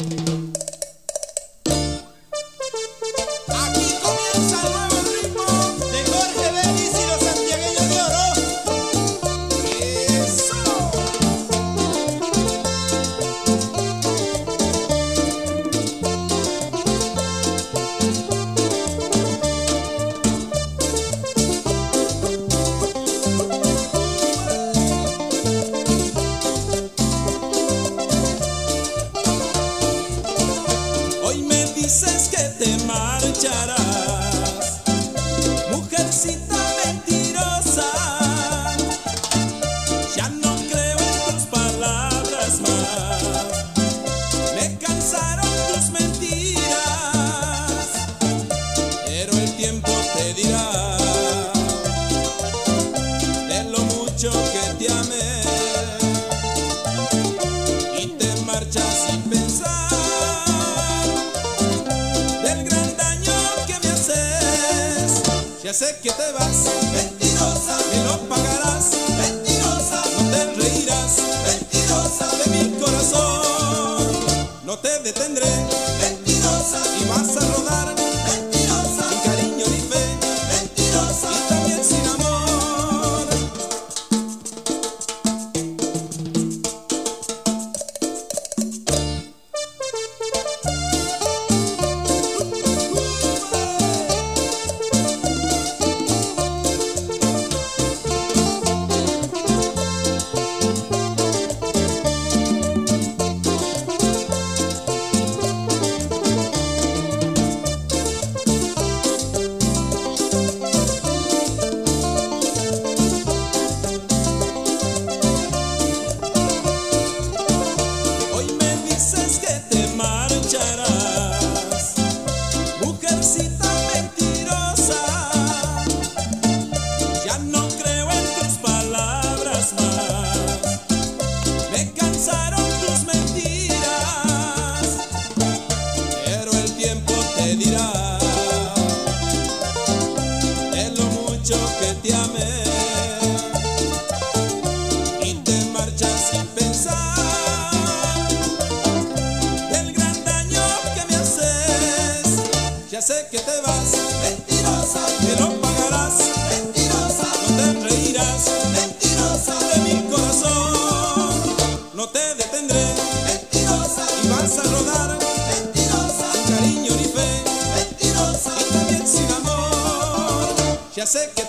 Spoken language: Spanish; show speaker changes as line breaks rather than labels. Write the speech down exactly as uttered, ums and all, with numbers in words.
Aquí comienza el nuevo ritmo de Jorge Vélez y los santiagueños de oro. ¡Eso!
Hoy me dices que te marcharás, mujercita mentirosa. Ya no creo en tus palabras más, me cansaron tus mentiras, pero el tiempo te dirá de lo mucho que te amé, y te marchas sin pensar ya sé que te vas, mentirosa, me lo pagarás, mentirosa, no te reirás, mentirosa, de mi corazón, no te detendré, mentirosa, y vas a rodar, mentirosa, sin cariño ni fe, mentirosa, y también sin amor. Dices que te marcharás, mujercita mentirosa. Ya no creo en tus palabras más, me cansaron tus mentiras, pero el tiempo te dirá de lo mucho que te amé, y te marchas sin pensar ya sé que te vas, mentirosa, me lo pagarás, mentirosa, no te reirás, mentirosa, de mi corazón, no te detendré, mentirosa, y vas a rodar, mentirosa, sin cariño ni fe, mentirosa, y también sin amor, ya sé que